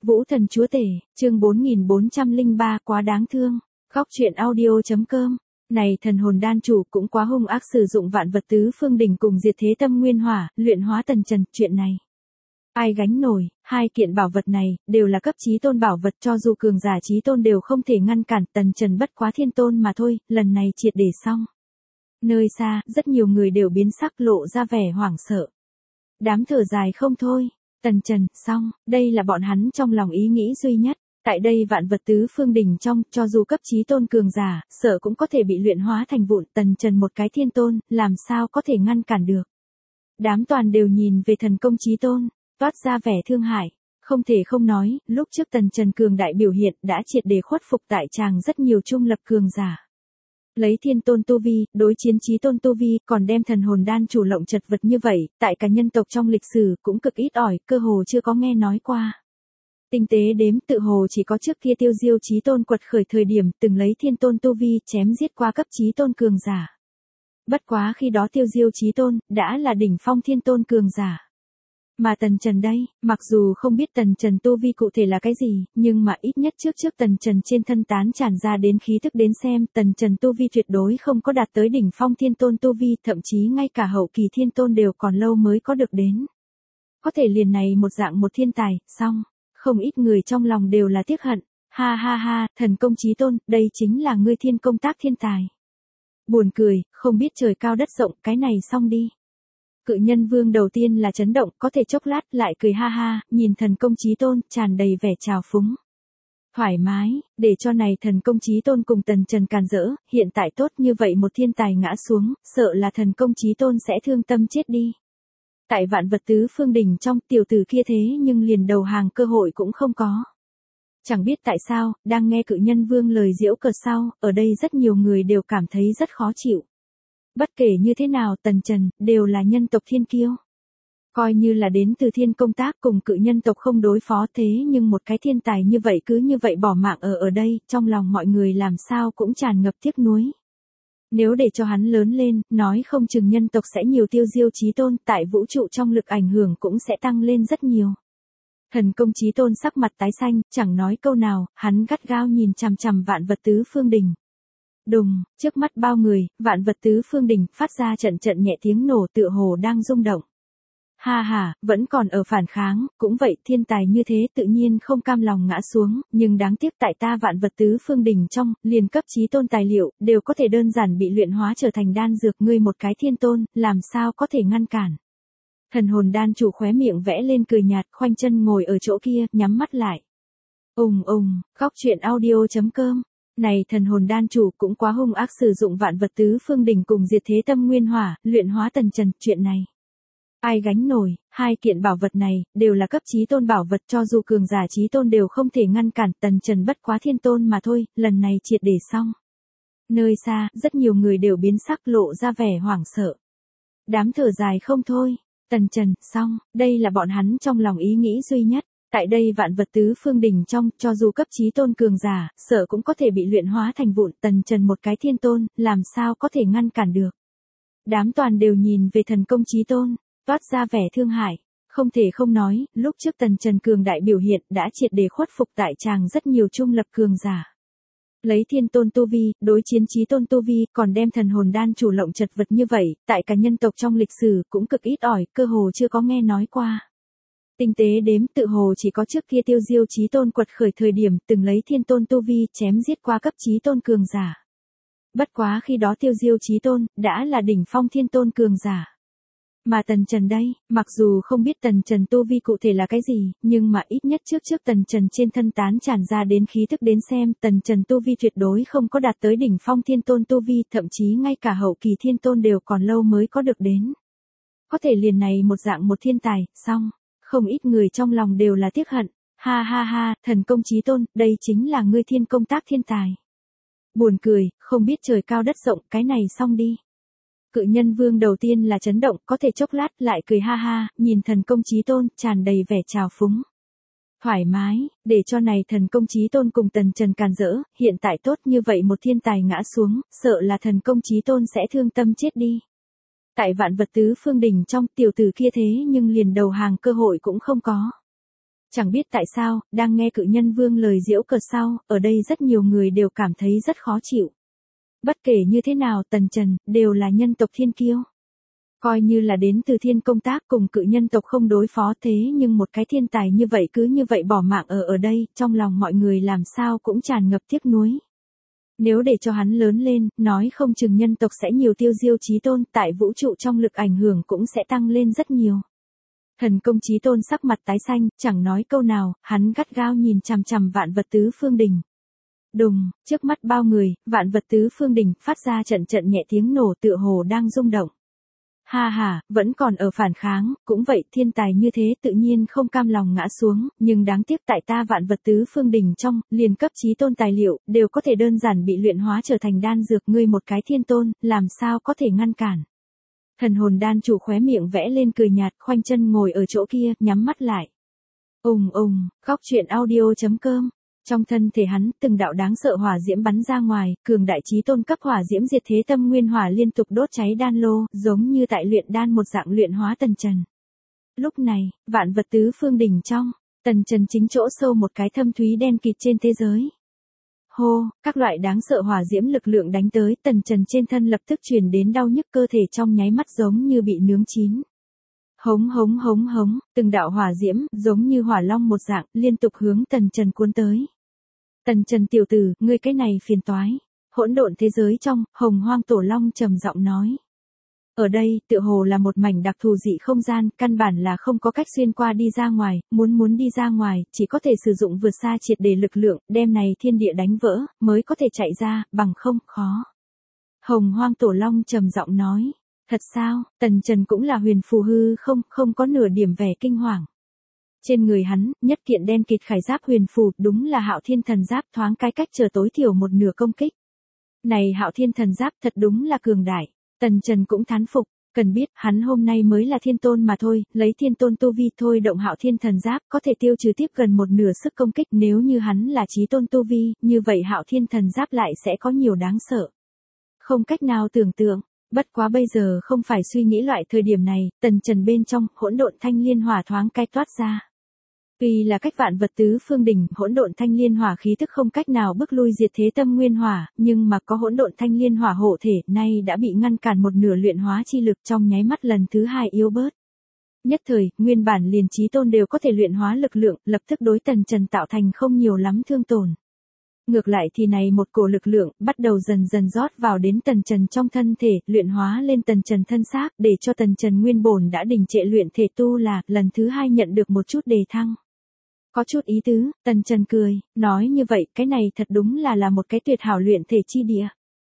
Vũ Thần Chúa Tể, chương 4403 quá đáng thương. Góc truyện audio.com. Này thần hồn đan chủ cũng quá hung ác, sử dụng vạn vật tứ phương đỉnh cùng diệt thế tâm nguyên hỏa, luyện hóa tần trần, chuyện này ai gánh nổi. Hai kiện bảo vật này đều là cấp chí tôn bảo vật, cho dù cường giả chí tôn đều không thể ngăn cản, tần trần bất quá thiên tôn mà thôi, lần này triệt để xong. Nơi xa, rất nhiều người đều biến sắc, lộ ra vẻ hoảng sợ. Đám thở dài không thôi. Tần trần, xong, đây là bọn hắn trong lòng ý nghĩ duy nhất. Tại đây vạn vật tứ phương đỉnh trong, cho dù cấp chí tôn cường giả, sợ cũng có thể bị luyện hóa thành vụn, tần trần một cái thiên tôn, làm sao có thể ngăn cản được. Đám toàn đều nhìn về thần công chí tôn, toát ra vẻ thương hại. Không thể không nói, lúc trước tần trần cường đại biểu hiện đã triệt để khuất phục tại tràng rất nhiều trung lập cường giả. Lấy thiên tôn tu vi, đối chiến chí tôn tu vi, còn đem thần hồn đan chủ lộng chật vật như vậy, tại cả nhân tộc trong lịch sử cũng cực ít ỏi, cơ hồ chưa có nghe nói qua. Tinh tế đếm, tự hồ chỉ có trước kia Tiêu Diêu chí tôn quật khởi thời điểm từng lấy thiên tôn tu vi chém giết qua cấp chí tôn cường giả. Bất quá khi đó Tiêu Diêu chí tôn đã là đỉnh phong thiên tôn cường giả. Mà tần trần đây, mặc dù không biết tần trần tu vi cụ thể là cái gì, nhưng mà ít nhất trước tần trần trên thân tán tràn ra đến khí thức đến xem, tần trần tu vi tuyệt đối không có đạt tới đỉnh phong thiên tôn tu vi, thậm chí ngay cả hậu kỳ thiên tôn đều còn lâu mới có được đến. Có thể liền này một dạng một thiên tài, xong, không ít người trong lòng đều là tiếc hận. Ha ha ha, thần công chí tôn, đây chính là ngươi thiên công tác thiên tài. Buồn cười, không biết trời cao đất rộng, cái này xong đi. Cự nhân vương đầu tiên là chấn động, có thể chốc lát lại cười ha ha, nhìn thần công chí tôn, tràn đầy vẻ trào phúng. Thoải mái, để cho này thần công chí tôn cùng tần trần càn rỡ, hiện tại tốt như vậy một thiên tài ngã xuống, sợ là thần công chí tôn sẽ thương tâm chết đi. Tại vạn vật tứ phương đỉnh trong, tiểu tử kia thế nhưng liền đầu hàng cơ hội cũng không có. Chẳng biết tại sao, đang nghe cự nhân vương lời giễu cợt sau, ở đây rất nhiều người đều cảm thấy rất khó chịu. Bất kể như thế nào, tần trần, đều là nhân tộc thiên kiêu. Coi như là đến từ thiên công tác cùng cự nhân tộc không đối phó, thế nhưng một cái thiên tài như vậy cứ như vậy bỏ mạng ở đây, trong lòng mọi người làm sao cũng tràn ngập tiếc nuối. Nếu để cho hắn lớn lên, nói không chừng nhân tộc sẽ nhiều Tiêu Diêu chí tôn, tại vũ trụ trong lực ảnh hưởng cũng sẽ tăng lên rất nhiều. Thần công chí tôn sắc mặt tái xanh, chẳng nói câu nào, hắn gắt gao nhìn chằm chằm vạn vật tứ phương đỉnh. Đùng, trước mắt bao người, vạn vật tứ phương đỉnh phát ra trận trận nhẹ tiếng nổ, tựa hồ đang rung động. Ha ha, vẫn còn ở phản kháng, cũng vậy, thiên tài như thế tự nhiên không cam lòng ngã xuống, nhưng đáng tiếc tại ta vạn vật tứ phương đỉnh trong, liền cấp chí tôn tài liệu, đều có thể đơn giản bị luyện hóa trở thành đan dược, ngươi một cái thiên tôn, làm sao có thể ngăn cản. Thần hồn đan chủ khóe miệng vẽ lên cười nhạt, khoanh chân ngồi ở chỗ kia, nhắm mắt lại. Góc truyện audio.com. Này thần hồn đan chủ cũng quá hung ác, sử dụng vạn vật tứ phương đỉnh cùng diệt thế tâm nguyên hỏa, luyện hóa tần trần, chuyện này ai gánh nổi. Hai kiện bảo vật này đều là cấp chí tôn bảo vật, cho dù cường giả chí tôn đều không thể ngăn cản, tần trần bất quá thiên tôn mà thôi, lần này triệt để xong. Nơi xa, rất nhiều người đều biến sắc, lộ ra vẻ hoảng sợ. Đám thở dài không thôi. Tần trần, xong, đây là bọn hắn trong lòng ý nghĩ duy nhất. Tại đây vạn vật tứ phương đỉnh trong, cho dù cấp chí tôn cường giả, sợ cũng có thể bị luyện hóa thành vụn, tần trần một cái thiên tôn, làm sao có thể ngăn cản được. Đám toàn đều nhìn về thần công chí tôn, toát ra vẻ thương hại. Không thể không nói, lúc trước tần trần cường đại biểu hiện đã triệt để khuất phục tại tràng rất nhiều trung lập cường giả. Lấy thiên tôn tu vi, đối chiến chí tôn tu vi, còn đem thần hồn đan chủ lộng chật vật như vậy, tại cả nhân tộc trong lịch sử cũng cực ít ỏi, cơ hồ chưa có nghe nói qua. Tinh tế đếm, tự hồ chỉ có trước kia Tiêu Diêu chí tôn quật khởi thời điểm từng lấy thiên tôn tu vi chém giết qua cấp chí tôn cường giả. Bất quá khi đó Tiêu Diêu chí tôn đã là đỉnh phong thiên tôn cường giả. Mà tần trần đây, mặc dù không biết tần trần tu vi cụ thể là cái gì, nhưng mà ít nhất trước tần trần trên thân tán tràn ra đến khí thức đến xem, tần trần tu vi tuyệt đối không có đạt tới đỉnh phong thiên tôn tu vi, thậm chí ngay cả hậu kỳ thiên tôn đều còn lâu mới có được đến. Có thể liền này một dạng một thiên tài, xong, không ít người trong lòng đều là tiếc hận. Ha ha ha, thần công chí tôn, đây chính là ngươi thiên công tác thiên tài. Buồn cười, không biết trời cao đất rộng, cái này xong đi. Cự nhân vương đầu tiên là chấn động, có thể chốc lát lại cười ha ha, nhìn thần công chí tôn, tràn đầy vẻ trào phúng. Thoải mái, để cho này thần công chí tôn cùng tần trần càn rỡ, hiện tại tốt như vậy một thiên tài ngã xuống, sợ là thần công chí tôn sẽ thương tâm chết đi. Tại vạn vật tứ phương đỉnh trong, tiểu tử kia thế nhưng liền đầu hàng cơ hội cũng không có. Chẳng biết tại sao, đang nghe cự nhân vương lời giễu cợt sau, ở đây rất nhiều người đều cảm thấy rất khó chịu. Bất kể như thế nào Tần Trần, đều là nhân tộc thiên kiêu. Coi như là đến từ thiên công tác cùng cự nhân tộc không đối phó thế nhưng một cái thiên tài như vậy cứ như vậy bỏ mạng ở đây, trong lòng mọi người làm sao cũng tràn ngập tiếc nuối. Nếu để cho hắn lớn lên, nói không chừng nhân tộc sẽ nhiều tiêu diêu chí tôn, tại vũ trụ trong lực ảnh hưởng cũng sẽ tăng lên rất nhiều. Thần công chí tôn sắc mặt tái xanh, chẳng nói câu nào, hắn gắt gao nhìn chằm chằm vạn vật tứ phương đỉnh. Đùng, trước mắt bao người, vạn vật tứ phương đỉnh phát ra trận trận nhẹ tiếng nổ tựa hồ đang rung động. Ha ha, vẫn còn ở phản kháng, cũng vậy thiên tài như thế tự nhiên không cam lòng ngã xuống, nhưng đáng tiếc tại ta vạn vật tứ phương đỉnh trong, liền cấp chí tôn tài liệu, đều có thể đơn giản bị luyện hóa trở thành đan dược, ngươi một cái thiên tôn, làm sao có thể ngăn cản. Thần hồn đan chủ khóe miệng vẽ lên cười nhạt, khoanh chân ngồi ở chỗ kia, nhắm mắt lại. Khóc chuyện audio.com. Trong thân thể hắn, từng đạo đáng sợ hỏa diễm bắn ra ngoài, cường đại chí tôn cấp hỏa diễm diệt thế tâm nguyên hỏa liên tục đốt cháy đan lô, giống như tại luyện đan một dạng luyện hóa Tần Trần. Lúc này, vạn vật tứ phương đỉnh trong, Tần Trần chính chỗ sâu một cái thâm thúy đen kịt trên thế giới. Hô, các loại đáng sợ hỏa diễm lực lượng đánh tới, Tần Trần trên thân lập tức truyền đến đau nhức, cơ thể trong nháy mắt giống như bị nướng chín. Hống hống hống hống, từng đạo hỏa diễm, giống như hỏa long một dạng, liên tục hướng Tần Trần cuốn tới. Tần Trần tiểu tử, ngươi cái này phiền toái. Hỗn độn thế giới trong, Hồng Hoang Tổ Long trầm giọng nói. Ở đây, tựa hồ là một mảnh đặc thù dị không gian, căn bản là không có cách xuyên qua đi ra ngoài, muốn đi ra ngoài, chỉ có thể sử dụng vượt xa triệt để lực lượng, đem này thiên địa đánh vỡ, mới có thể chạy ra, bằng không, khó. Hồng Hoang Tổ Long trầm giọng nói. Thật sao, Tần Trần cũng là huyền phù hư không có nửa điểm vẻ kinh hoàng. Trên người hắn, nhất kiện đen kịt khải giáp huyền phù, đúng là Hạo Thiên Thần Giáp, thoáng cái cách trở tối thiểu một nửa công kích. Này Hạo Thiên Thần Giáp thật đúng là cường đại. Tần Trần cũng thán phục, cần biết, hắn hôm nay mới là thiên tôn mà thôi, lấy thiên tôn tu vi thôi động Hạo Thiên Thần Giáp có thể tiêu trừ tiếp gần một nửa sức công kích, nếu như hắn là chí tôn tu vi, như vậy Hạo Thiên Thần Giáp lại sẽ có nhiều đáng sợ. Không cách nào tưởng tượng. Bất quá bây giờ không phải suy nghĩ loại thời điểm này, Tần Trần bên trong, hỗn độn thanh liên hỏa thoáng cái toát ra. Tuy là cách vạn vật tứ phương đỉnh, hỗn độn thanh liên hỏa khí tức không cách nào bức lui diệt thế tâm nguyên hỏa, nhưng mà có hỗn độn thanh liên hỏa hộ thể, nay đã bị ngăn cản một nửa luyện hóa chi lực, trong nháy mắt lần thứ hai yếu bớt. Nhất thời, nguyên bản liền chí tôn đều có thể luyện hóa lực lượng, lập tức đối Tần Trần tạo thành không nhiều lắm thương tổn. Ngược lại thì này một cổ lực lượng, bắt đầu dần dần rót vào đến Tần Trần trong thân thể, luyện hóa lên Tần Trần thân xác, để cho Tần Trần nguyên bổn đã đình trệ luyện thể tu là, lần thứ hai nhận được một chút đề thăng. Có chút ý tứ, Tần Trần cười, nói như vậy, cái này thật đúng là một cái tuyệt hảo luyện thể chi địa.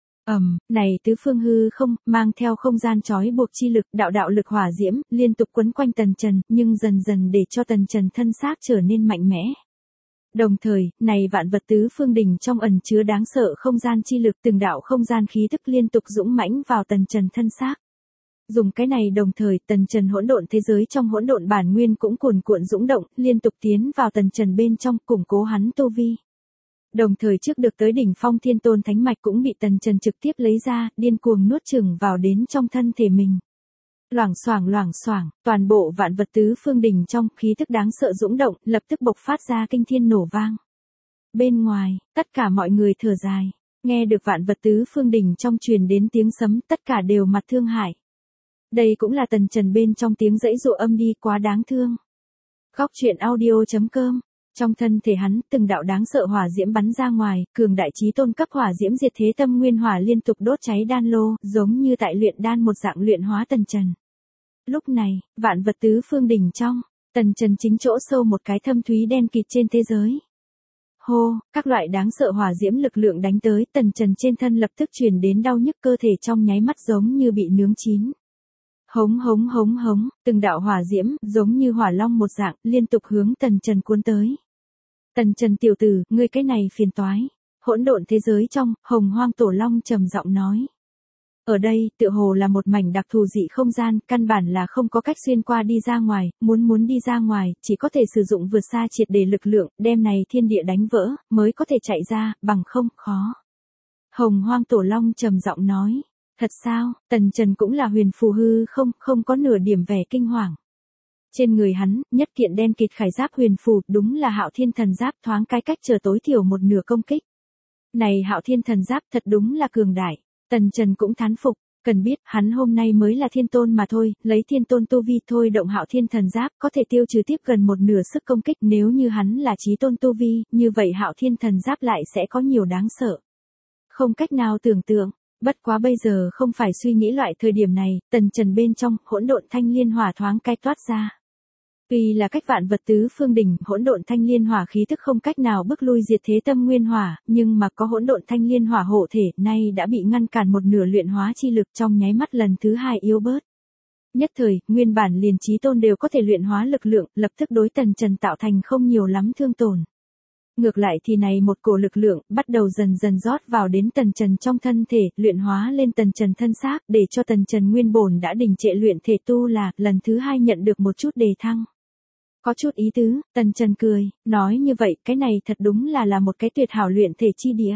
Này tứ phương hư không, mang theo không gian trói buộc chi lực, đạo lực hỏa diễm, liên tục quấn quanh Tần Trần, nhưng dần dần để cho Tần Trần thân xác trở nên mạnh mẽ. Đồng thời, này vạn vật tứ phương đỉnh trong ẩn chứa đáng sợ không gian chi lực, từng đạo không gian khí tức liên tục dũng mãnh vào Tần Trần thân xác. Dùng cái này đồng thời, Tần Trần hỗn độn thế giới trong hỗn độn bản nguyên cũng cuồn cuộn dũng động, liên tục tiến vào Tần Trần bên trong, củng cố hắn tu vi. Đồng thời trước được tới đỉnh phong thiên tôn thánh mạch cũng bị Tần Trần trực tiếp lấy ra, điên cuồng nuốt chửng vào đến trong thân thể mình. Loảng xoảng, toàn bộ vạn vật tứ phương đỉnh trong, khí tức đáng sợ dũng động, lập tức bộc phát ra kinh thiên nổ vang. Bên ngoài, tất cả mọi người thở dài, nghe được vạn vật tứ phương đỉnh trong truyền đến tiếng sấm, tất cả đều mặt thương hại. Đây cũng là Tần Trần bên trong tiếng giãy giụa âm đi, quá đáng thương. Khóc chuyện audio.com. Trong thân thể hắn, từng đạo đáng sợ hỏa diễm bắn ra ngoài, cường đại chí tôn cấp hỏa diễm diệt thế tâm nguyên hỏa liên tục đốt cháy đan lô, giống như tại luyện đan một dạng luyện hóa Tần Trần. Lúc này, vạn vật tứ phương đỉnh trong, Tần Trần chính chỗ sâu một cái thâm thúy đen kịt trên thế giới. Hô, các loại đáng sợ hỏa diễm lực lượng đánh tới, Tần Trần trên thân lập tức truyền đến đau nhức, cơ thể trong nháy mắt giống như bị nướng chín. Hống hống hống hống, từng đạo hỏa diễm, giống như hỏa long một dạng, liên tục hướng Tần Trần cuốn tới. Tần Trần tiểu tử, ngươi cái này phiền toái. Hỗn độn thế giới trong, Hồng Hoang Tổ Long trầm giọng nói. Ở đây, tựa hồ là một mảnh đặc thù dị không gian, căn bản là không có cách xuyên qua đi ra ngoài, muốn đi ra ngoài, chỉ có thể sử dụng vượt xa triệt để lực lượng, đem này thiên địa đánh vỡ, mới có thể chạy ra, bằng không, khó. Hồng Hoang Tổ Long trầm giọng nói. Thật sao, Tần Trần cũng là huyền phù hư không có nửa điểm vẻ kinh hoàng. Trên người hắn, nhất kiện đen kịt khải giáp huyền phù, đúng là Hạo Thiên Thần Giáp, thoáng cái cách trở tối thiểu một nửa công kích. Này Hạo Thiên Thần Giáp thật đúng là cường đại. Tần Trần cũng thán phục, cần biết, hắn hôm nay mới là thiên tôn mà thôi, lấy thiên tôn tu vi thôi động Hạo Thiên Thần Giáp có thể tiêu trừ tiếp gần một nửa sức công kích, nếu như hắn là chí tôn tu vi, như vậy Hạo Thiên Thần Giáp lại sẽ có nhiều đáng sợ. Không cách nào tưởng tượng, bất quá bây giờ không phải suy nghĩ loại thời điểm này, Tần Trần bên trong, hỗn độn thanh liên hỏa thoáng cái toát ra. Tuy là cách vạn vật tứ phương đỉnh, hỗn độn thanh liên hỏa khí tức không cách nào bức lui diệt thế tâm nguyên hỏa, nhưng mà có hỗn độn thanh liên hỏa hộ thể, nay đã bị ngăn cản một nửa luyện hóa chi lực trong nháy mắt lần thứ hai yếu bớt. Nhất thời, nguyên bản liền chí tôn đều có thể luyện hóa lực lượng, lập tức đối Tần Trần tạo thành không nhiều lắm thương tổn. Ngược lại thì này một cổ lực lượng, bắt đầu dần dần rót vào đến Tần Trần trong thân thể, luyện hóa lên Tần Trần thân xác, để cho Tần Trần nguyên bổn đã đình trệ luyện thể tu là, lần thứ hai nhận được một chút đề thăng. Có chút ý tứ, Tần Trần cười, nói như vậy, cái này thật đúng là một cái tuyệt hảo luyện thể chi địa.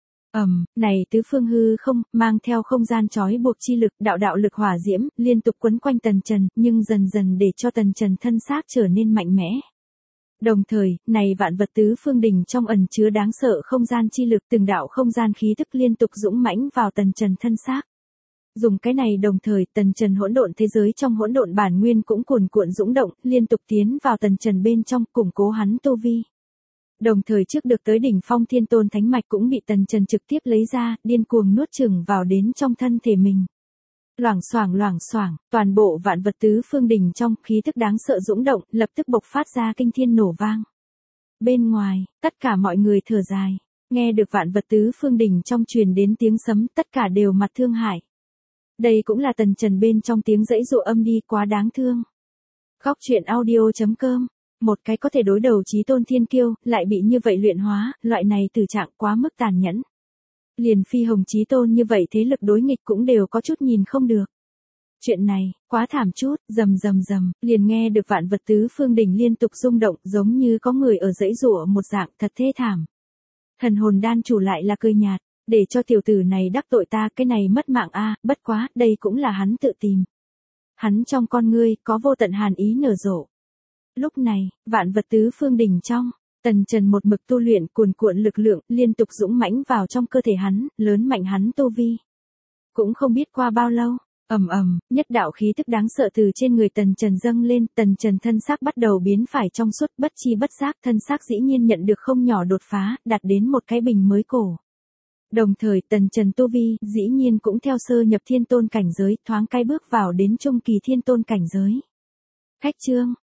Này tứ phương hư không, mang theo không gian trói buộc chi lực, đạo lực hỏa diễm, liên tục quấn quanh Tần Trần, nhưng dần dần để cho Tần Trần thân xác trở nên mạnh mẽ. Đồng thời, này vạn vật tứ phương đỉnh trong ẩn chứa đáng sợ không gian chi lực, từng đạo không gian khí thức liên tục dũng mãnh vào Tần Trần thân xác. Dùng cái này đồng thời, Tần Trần hỗn độn thế giới trong hỗn độn bản nguyên cũng cuồn cuộn dũng động, liên tục tiến vào Tần Trần bên trong, củng cố hắn tu vi. Đồng thời trước được tới đỉnh phong thiên tôn thánh mạch cũng bị Tần Trần trực tiếp lấy ra, điên cuồng nuốt chửng vào đến trong thân thể mình. Loảng xoảng, toàn bộ vạn vật tứ phương đỉnh trong khí thức đáng sợ dũng động, lập tức bộc phát ra kinh thiên nổ vang. Bên ngoài, tất cả mọi người thở dài, nghe được vạn vật tứ phương đỉnh trong truyền đến tiếng sấm, tất cả đều mặt thương hại. Đây cũng là Tần Trần bên trong tiếng dãy dụa âm đi, quá đáng thương. Góc truyện audio.com, một cái có thể đối đầu chí tôn thiên kiêu, lại bị như vậy luyện hóa, loại này tử trạng quá mức tàn nhẫn. Liền phi hồng chí tôn như vậy thế lực đối nghịch cũng đều có chút nhìn không được. Chuyện này, quá thảm chút, rầm, liền nghe được vạn vật tứ phương đỉnh liên tục rung động, giống như có người ở dãy dụa một dạng thật thê thảm. Thần hồn đan chủ lại là cười nhạt, để cho tiểu tử này đắc tội ta, cái này mất mạng a, bất quá, đây cũng là hắn tự tìm. Hắn trong con ngươi, có vô tận hàn ý nở rộ. Lúc này, vạn vật tứ phương đỉnh trong, Tần Trần một mực tu luyện cuồn cuộn lực lượng, liên tục dũng mãnh vào trong cơ thể hắn, lớn mạnh hắn tu vi. Cũng không biết qua bao lâu, nhất đạo khí tức đáng sợ từ trên người Tần Trần dâng lên, Tần Trần thân xác bắt đầu biến phải trong suốt, bất chi bất giác thân xác dĩ nhiên nhận được không nhỏ đột phá, đạt đến một cái bình mới cổ. Đồng thời Tần Trần tu vi, dĩ nhiên cũng theo sơ nhập thiên tôn cảnh giới, thoáng cái bước vào đến trung kỳ thiên tôn cảnh giới. Khách chương